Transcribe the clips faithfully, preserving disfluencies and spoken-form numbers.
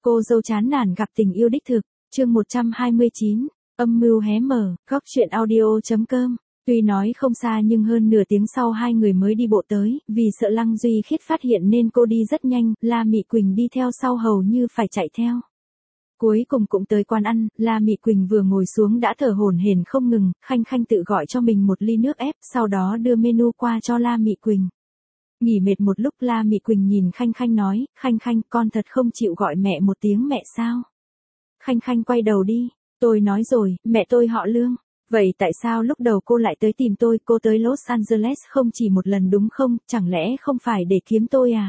Cô dâu chán nản gặp tình yêu đích thực, chương một trăm hai mươi chín, âm mưu hé mở, góc truyện audio.com. Tuy nói không xa nhưng hơn nửa tiếng sau hai người mới đi bộ tới, vì sợ Lăng Duy Khiết phát hiện nên cô đi rất nhanh, La Mị Quỳnh đi theo sau hầu như phải chạy theo. Cuối cùng cũng tới quán ăn, La Mị Quỳnh vừa ngồi xuống đã thở hổn hển không ngừng, Khanh Khanh tự gọi cho mình một ly nước ép, sau đó đưa menu qua cho La Mị Quỳnh. Nghỉ mệt một lúc La Mị Quỳnh nhìn Khanh Khanh nói, Khanh Khanh con thật không chịu gọi mẹ một tiếng mẹ sao? Khanh Khanh quay đầu đi, tôi nói rồi, mẹ tôi họ Lương. Vậy tại sao lúc đầu cô lại tới tìm tôi, cô tới Los Angeles không chỉ một lần đúng không, chẳng lẽ không phải để kiếm tôi à?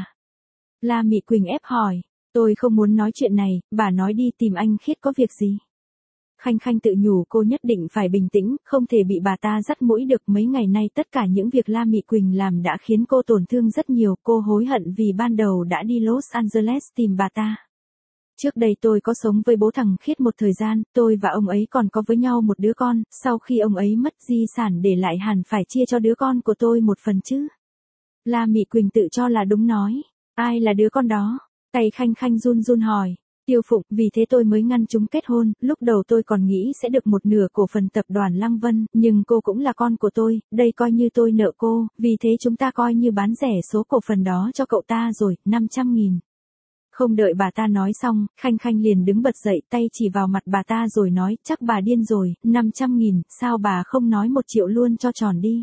La Mị Quỳnh ép hỏi, tôi không muốn nói chuyện này, bà nói đi tìm anh Khiết có việc gì? Khanh Khanh tự nhủ cô nhất định phải bình tĩnh, không thể bị bà ta dắt mũi được. Mấy ngày nay tất cả những việc La Mị Quỳnh làm đã khiến cô tổn thương rất nhiều, cô hối hận vì ban đầu đã đi Los Angeles tìm bà ta. Trước đây tôi có sống với bố thằng Khiết một thời gian, tôi và ông ấy còn có với nhau một đứa con, sau khi ông ấy mất di sản để lại hẳn phải chia cho đứa con của tôi một phần chứ. La Mị Quỳnh tự cho là đúng nói, ai là đứa con đó? Tay Khanh Khanh run run hỏi, Tiêu Phụng, vì thế tôi mới ngăn chúng kết hôn, lúc đầu tôi còn nghĩ sẽ được một nửa cổ phần tập đoàn Lăng Vân, nhưng cô cũng là con của tôi, đây coi như tôi nợ cô, vì thế chúng ta coi như bán rẻ số cổ phần đó cho cậu ta rồi, năm trăm nghìn. Không đợi bà ta nói xong, Khanh Khanh liền đứng bật dậy, tay chỉ vào mặt bà ta rồi nói, chắc bà điên rồi, năm trăm nghìn, sao bà không nói một triệu luôn cho tròn đi.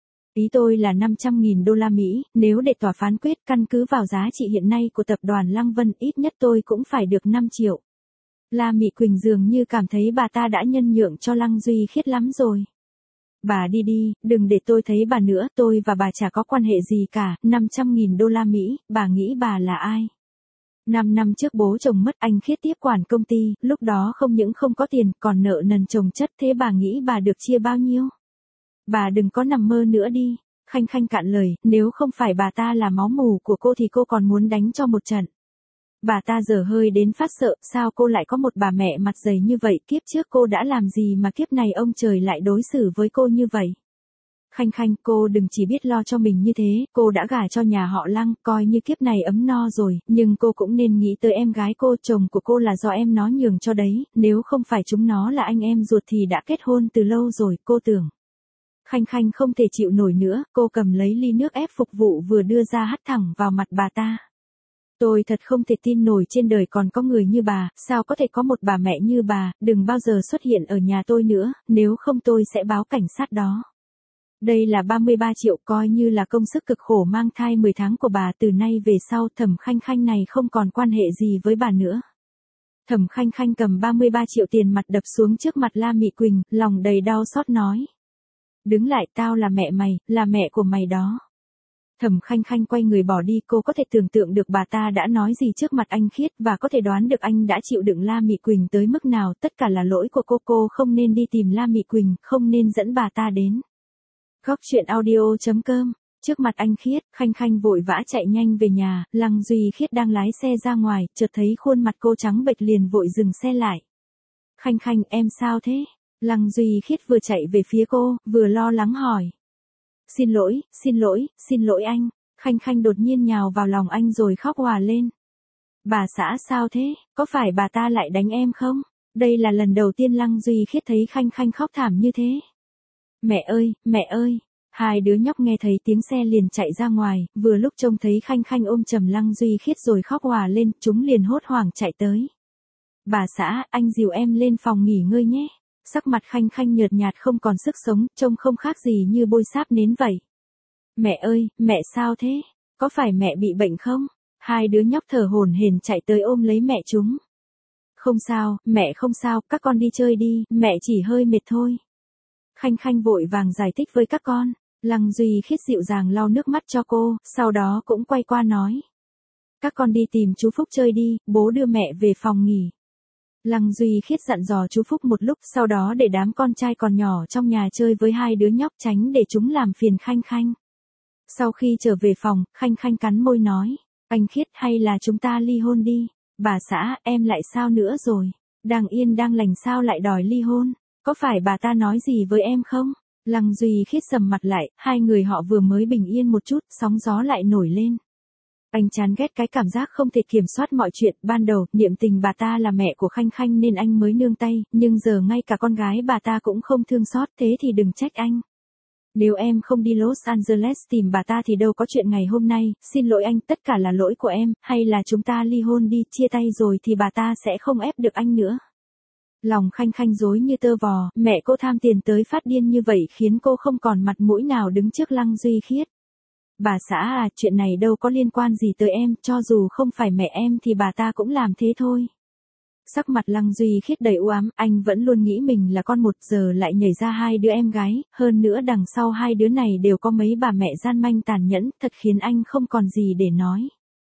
Ý tôi là năm trăm nghìn đô la Mỹ, nếu để tòa phán quyết căn cứ vào giá trị hiện nay của tập đoàn Lăng Vân, ít nhất tôi cũng phải được năm triệu. La Mị Quỳnh dường như cảm thấy bà ta đã nhân nhượng cho Lăng Duy Khiết lắm rồi. Bà đi đi, đừng để tôi thấy bà nữa, tôi và bà chả có quan hệ gì cả, năm trăm nghìn đô la Mỹ, bà nghĩ bà là ai? Năm năm trước bố chồng mất, anh Khiết tiếp quản công ty, lúc đó không những không có tiền, còn nợ nần chồng chất, thế bà nghĩ bà được chia bao nhiêu? Bà đừng có nằm mơ nữa đi. Khanh Khanh cạn lời, nếu không phải bà ta là máu mủ của cô thì cô còn muốn đánh cho một trận. Bà ta dở hơi đến phát sợ, sao cô lại có một bà mẹ mặt dày như vậy, kiếp trước cô đã làm gì mà kiếp này ông trời lại đối xử với cô như vậy? Khanh Khanh, cô đừng chỉ biết lo cho mình như thế, cô đã gả cho nhà họ Lăng, coi như kiếp này ấm no rồi, nhưng cô cũng nên nghĩ tới em gái cô, chồng của cô là do em nó nhường cho đấy, nếu không phải chúng nó là anh em ruột thì đã kết hôn từ lâu rồi, cô tưởng. Khanh Khanh không thể chịu nổi nữa, cô cầm lấy ly nước ép phục vụ vừa đưa ra hắt thẳng vào mặt bà ta. Tôi thật không thể tin nổi trên đời còn có người như bà, sao có thể có một bà mẹ như bà, đừng bao giờ xuất hiện ở nhà tôi nữa, nếu không tôi sẽ báo cảnh sát đó. Đây là ba mươi ba triệu coi như là công sức cực khổ mang thai mười tháng của bà, từ nay về sau Thẩm Khanh Khanh này không còn quan hệ gì với bà nữa. Thẩm Khanh Khanh cầm ba mươi ba triệu tiền mặt đập xuống trước mặt La Mị Quỳnh, lòng đầy đau xót nói. Đứng lại, tao là mẹ mày, là mẹ của mày đó. Thẩm Khanh Khanh quay người bỏ đi, cô có thể tưởng tượng được bà ta đã nói gì trước mặt anh Khiết và có thể đoán được anh đã chịu đựng La Mị Quỳnh tới mức nào, tất cả là lỗi của cô, cô không nên đi tìm La Mị Quỳnh, không nên dẫn bà ta đến. Góc truyện audio.com. Trước mặt anh Khiết, Khanh Khanh vội vã chạy nhanh về nhà, Lăng Duy Khiết đang lái xe ra ngoài, chợt thấy khuôn mặt cô trắng bệch liền vội dừng xe lại. Khanh Khanh, em sao thế? Lăng Duy Khiết vừa chạy về phía cô, vừa lo lắng hỏi. Xin lỗi, xin lỗi, xin lỗi anh. Khanh Khanh đột nhiên nhào vào lòng anh rồi khóc òa lên. Bà xã sao thế, có phải bà ta lại đánh em không? Đây là lần đầu tiên Lăng Duy Khiết thấy Khanh Khanh khóc thảm như thế. Mẹ ơi, mẹ ơi. Hai đứa nhóc nghe thấy tiếng xe liền chạy ra ngoài, vừa lúc trông thấy Khanh Khanh ôm chầm Lăng Duy Khiết rồi khóc òa lên, chúng liền hốt hoảng chạy tới. Bà xã, anh dìu em lên phòng nghỉ ngơi nhé. Sắc mặt Khanh Khanh nhợt nhạt không còn sức sống, trông không khác gì như bôi sáp nến vậy. Mẹ ơi, mẹ sao thế? Có phải mẹ bị bệnh không? Hai đứa nhóc thở hổn hển chạy tới ôm lấy mẹ chúng. Không sao, mẹ không sao, các con đi chơi đi, mẹ chỉ hơi mệt thôi. Khanh Khanh vội vàng giải thích với các con. Lăng Duy Khiết dịu dàng lau nước mắt cho cô, sau đó cũng quay qua nói. Các con đi tìm chú Phúc chơi đi, bố đưa mẹ về phòng nghỉ. Lăng Duy Khiết dặn dò chú Phúc một lúc, sau đó để đám con trai còn nhỏ trong nhà chơi với hai đứa nhóc tránh để chúng làm phiền Khanh Khanh. Sau khi trở về phòng, Khanh Khanh cắn môi nói, anh Khiết hay là chúng ta ly hôn đi. Bà xã, em lại sao nữa rồi? Đang yên đang lành sao lại đòi ly hôn? Có phải bà ta nói gì với em không? Lăng Duy Khiết sầm mặt lại, hai người họ vừa mới bình yên một chút, sóng gió lại nổi lên. Anh chán ghét cái cảm giác không thể kiểm soát mọi chuyện, ban đầu, niệm tình bà ta là mẹ của Khanh Khanh nên anh mới nương tay, nhưng giờ ngay cả con gái bà ta cũng không thương xót, thế thì đừng trách anh. Nếu em không đi Los Angeles tìm bà ta thì đâu có chuyện ngày hôm nay, xin lỗi anh, tất cả là lỗi của em, hay là chúng ta ly hôn đi, chia tay rồi thì bà ta sẽ không ép được anh nữa. Lòng Khanh Khanh rối như tơ vò, mẹ cô tham tiền tới phát điên như vậy khiến cô không còn mặt mũi nào đứng trước Lăng Duy Khiết. Bà xã à, chuyện này đâu có liên quan gì tới em, cho dù không phải mẹ em thì bà ta cũng làm thế thôi. Sắc mặt Lăng Duy Khiết đầy u ám, anh vẫn luôn nghĩ mình là con một, giờ lại nhảy ra hai đứa em gái, hơn nữa đằng sau hai đứa này đều có mấy bà mẹ gian manh tàn nhẫn, thật khiến anh không còn gì để nói.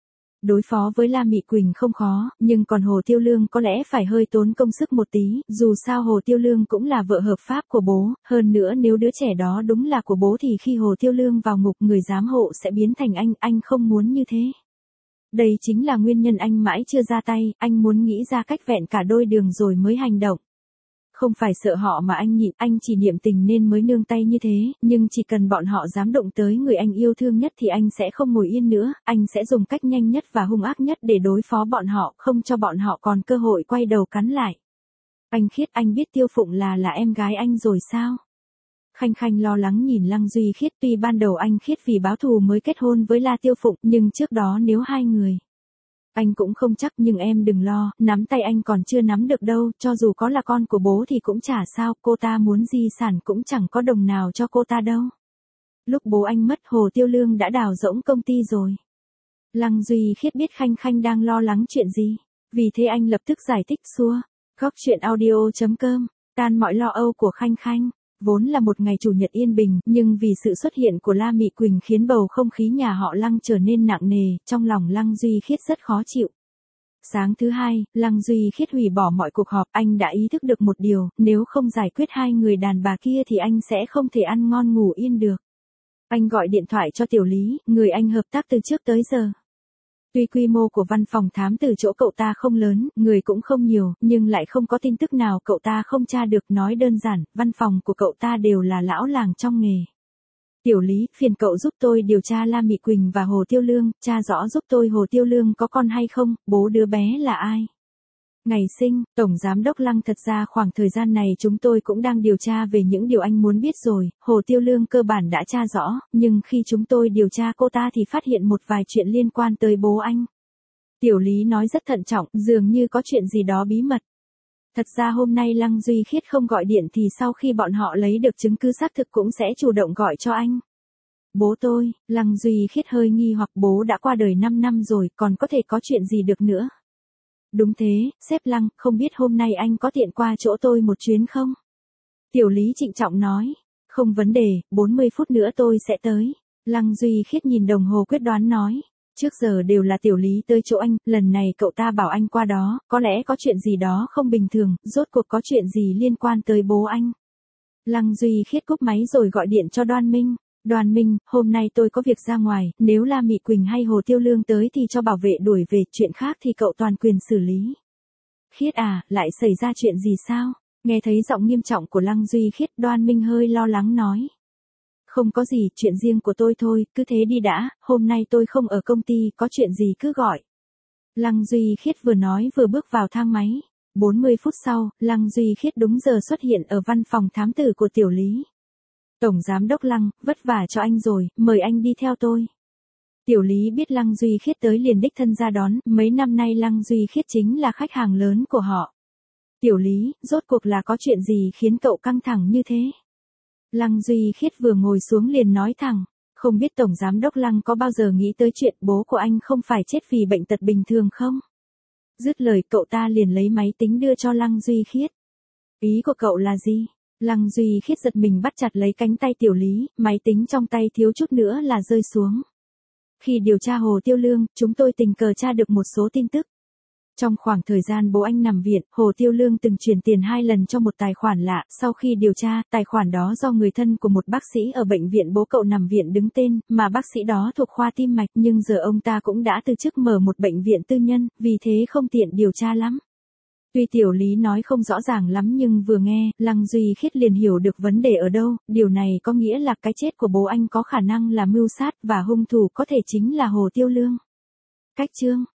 Đối phó với La Mị Quỳnh không khó, nhưng còn Hồ Tiêu Lương có lẽ phải hơi tốn công sức một tí, dù sao Hồ Tiêu Lương cũng là vợ hợp pháp của bố, hơn nữa nếu đứa trẻ đó đúng là của bố thì khi Hồ Tiêu Lương vào ngục người giám hộ sẽ biến thành anh, anh không muốn như thế. Đây chính là nguyên nhân anh mãi chưa ra tay, anh muốn nghĩ ra cách vẹn cả đôi đường rồi mới hành động. Không phải sợ họ mà anh nhịn, anh chỉ niệm tình nên mới nương tay như thế, nhưng chỉ cần bọn họ dám động tới người anh yêu thương nhất thì anh sẽ không ngồi yên nữa, anh sẽ dùng cách nhanh nhất và hung ác nhất để đối phó bọn họ, không cho bọn họ còn cơ hội quay đầu cắn lại. Anh Khiết, anh biết Tiêu Phụng là là em gái anh rồi sao? Khanh Khanh lo lắng nhìn Lăng Duy Khiết, tuy ban đầu anh Khiết vì báo thù mới kết hôn với La Tiêu Phụng, nhưng trước đó nếu hai người. Anh cũng không chắc, nhưng em đừng lo, nắm tay anh còn chưa nắm được đâu, cho dù có là con của bố thì cũng chả sao, cô ta muốn di sản cũng chẳng có đồng nào cho cô ta đâu. Lúc bố anh mất Hồ Tiêu Lương đã đào rỗng công ty rồi. Lăng Duy Khiết biết Khanh Khanh đang lo lắng chuyện gì, vì thế anh lập tức giải thích xua. Góc truyện audio chấm com, tan mọi lo âu của Khanh Khanh. Vốn là một ngày chủ nhật yên bình, nhưng vì sự xuất hiện của La Mị Quỳnh khiến bầu không khí nhà họ Lăng trở nên nặng nề, trong lòng Lăng Duy Khiết rất khó chịu. Sáng thứ hai, Lăng Duy Khiết hủy bỏ mọi cuộc họp, anh đã ý thức được một điều, nếu không giải quyết hai người đàn bà kia thì anh sẽ không thể ăn ngon ngủ yên được. Anh gọi điện thoại cho Tiểu Lý, người anh hợp tác từ trước tới giờ. Tuy quy mô của văn phòng thám từ chỗ cậu ta không lớn, người cũng không nhiều, nhưng lại không có tin tức nào cậu ta không tra được, nói đơn giản, văn phòng của cậu ta đều là lão làng trong nghề. Tiểu Lý, phiền cậu giúp tôi điều tra La Mị Quỳnh và Hồ Tiêu Lương, tra rõ giúp tôi Hồ Tiêu Lương có con hay không, bố đứa bé là ai. Ngày sinh, Tổng Giám đốc Lăng, thật ra khoảng thời gian này chúng tôi cũng đang điều tra về những điều anh muốn biết rồi, Hồ Tiêu Lương cơ bản đã tra rõ, nhưng khi chúng tôi điều tra cô ta thì phát hiện một vài chuyện liên quan tới bố anh. Tiểu Lý nói rất thận trọng, dường như có chuyện gì đó bí mật. Thật ra hôm nay Lăng Duy Khiết không gọi điện thì sau khi bọn họ lấy được chứng cứ xác thực cũng sẽ chủ động gọi cho anh. Bố tôi, Lăng Duy Khiết hơi nghi hoặc, bố đã qua đời năm năm rồi, còn có thể có chuyện gì được nữa. Đúng thế, sếp Lăng, không biết hôm nay anh có tiện qua chỗ tôi một chuyến không? Tiểu Lý trịnh trọng nói, không vấn đề, bốn mươi phút nữa tôi sẽ tới. Lăng Duy Khiết nhìn đồng hồ quyết đoán nói, trước giờ đều là Tiểu Lý tới chỗ anh, lần này cậu ta bảo anh qua đó, có lẽ có chuyện gì đó không bình thường, rốt cuộc có chuyện gì liên quan tới bố anh. Lăng Duy Khiết cúp máy rồi gọi điện cho Đoan Minh. Đoan Minh, hôm nay tôi có việc ra ngoài, nếu La Mị Quỳnh hay Hồ Tiêu Lương tới thì cho bảo vệ đuổi về, chuyện khác thì cậu toàn quyền xử lý. Khiết à, lại xảy ra chuyện gì sao? Nghe thấy giọng nghiêm trọng của Lăng Duy Khiết, Đoan Minh hơi lo lắng nói. Không có gì, chuyện riêng của tôi thôi, cứ thế đi đã, hôm nay tôi không ở công ty, có chuyện gì cứ gọi. Lăng Duy Khiết vừa nói vừa bước vào thang máy. bốn mươi phút sau, Lăng Duy Khiết đúng giờ xuất hiện ở văn phòng thám tử của Tiểu Lý. Tổng Giám đốc Lăng, vất vả cho anh rồi, mời anh đi theo tôi. Tiểu Lý biết Lăng Duy Khiết tới liền đích thân ra đón, mấy năm nay Lăng Duy Khiết chính là khách hàng lớn của họ. Tiểu Lý, rốt cuộc là có chuyện gì khiến cậu căng thẳng như thế? Lăng Duy Khiết vừa ngồi xuống liền nói thẳng, không biết Tổng Giám đốc Lăng có bao giờ nghĩ tới chuyện bố của anh không phải chết vì bệnh tật bình thường không? Dứt lời cậu ta liền lấy máy tính đưa cho Lăng Duy Khiết. Ý của cậu là gì? Lăng Duy Khiết giật mình bắt chặt lấy cánh tay Tiểu Lý, máy tính trong tay thiếu chút nữa là rơi xuống. Khi điều tra Hồ Tiêu Lương, chúng tôi tình cờ tra được một số tin tức. Trong khoảng thời gian bố anh nằm viện, Hồ Tiêu Lương từng chuyển tiền hai lần cho một tài khoản lạ, sau khi điều tra, tài khoản đó do người thân của một bác sĩ ở bệnh viện bố cậu nằm viện đứng tên, mà bác sĩ đó thuộc khoa tim mạch, nhưng giờ ông ta cũng đã từ chức mở một bệnh viện tư nhân, vì thế không tiện điều tra lắm. Tuy Tiểu Lý nói không rõ ràng lắm nhưng vừa nghe, Lăng Duy Khiết liền hiểu được vấn đề ở đâu, điều này có nghĩa là cái chết của bố anh có khả năng là mưu sát và hung thủ có thể chính là Hồ Tiêu Lương. Cách chương